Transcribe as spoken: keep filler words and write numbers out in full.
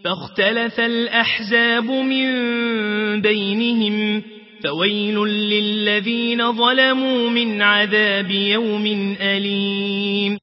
فاختلف الأحزاب من بينهم فويل للذين ظلموا من عذاب يوم أليم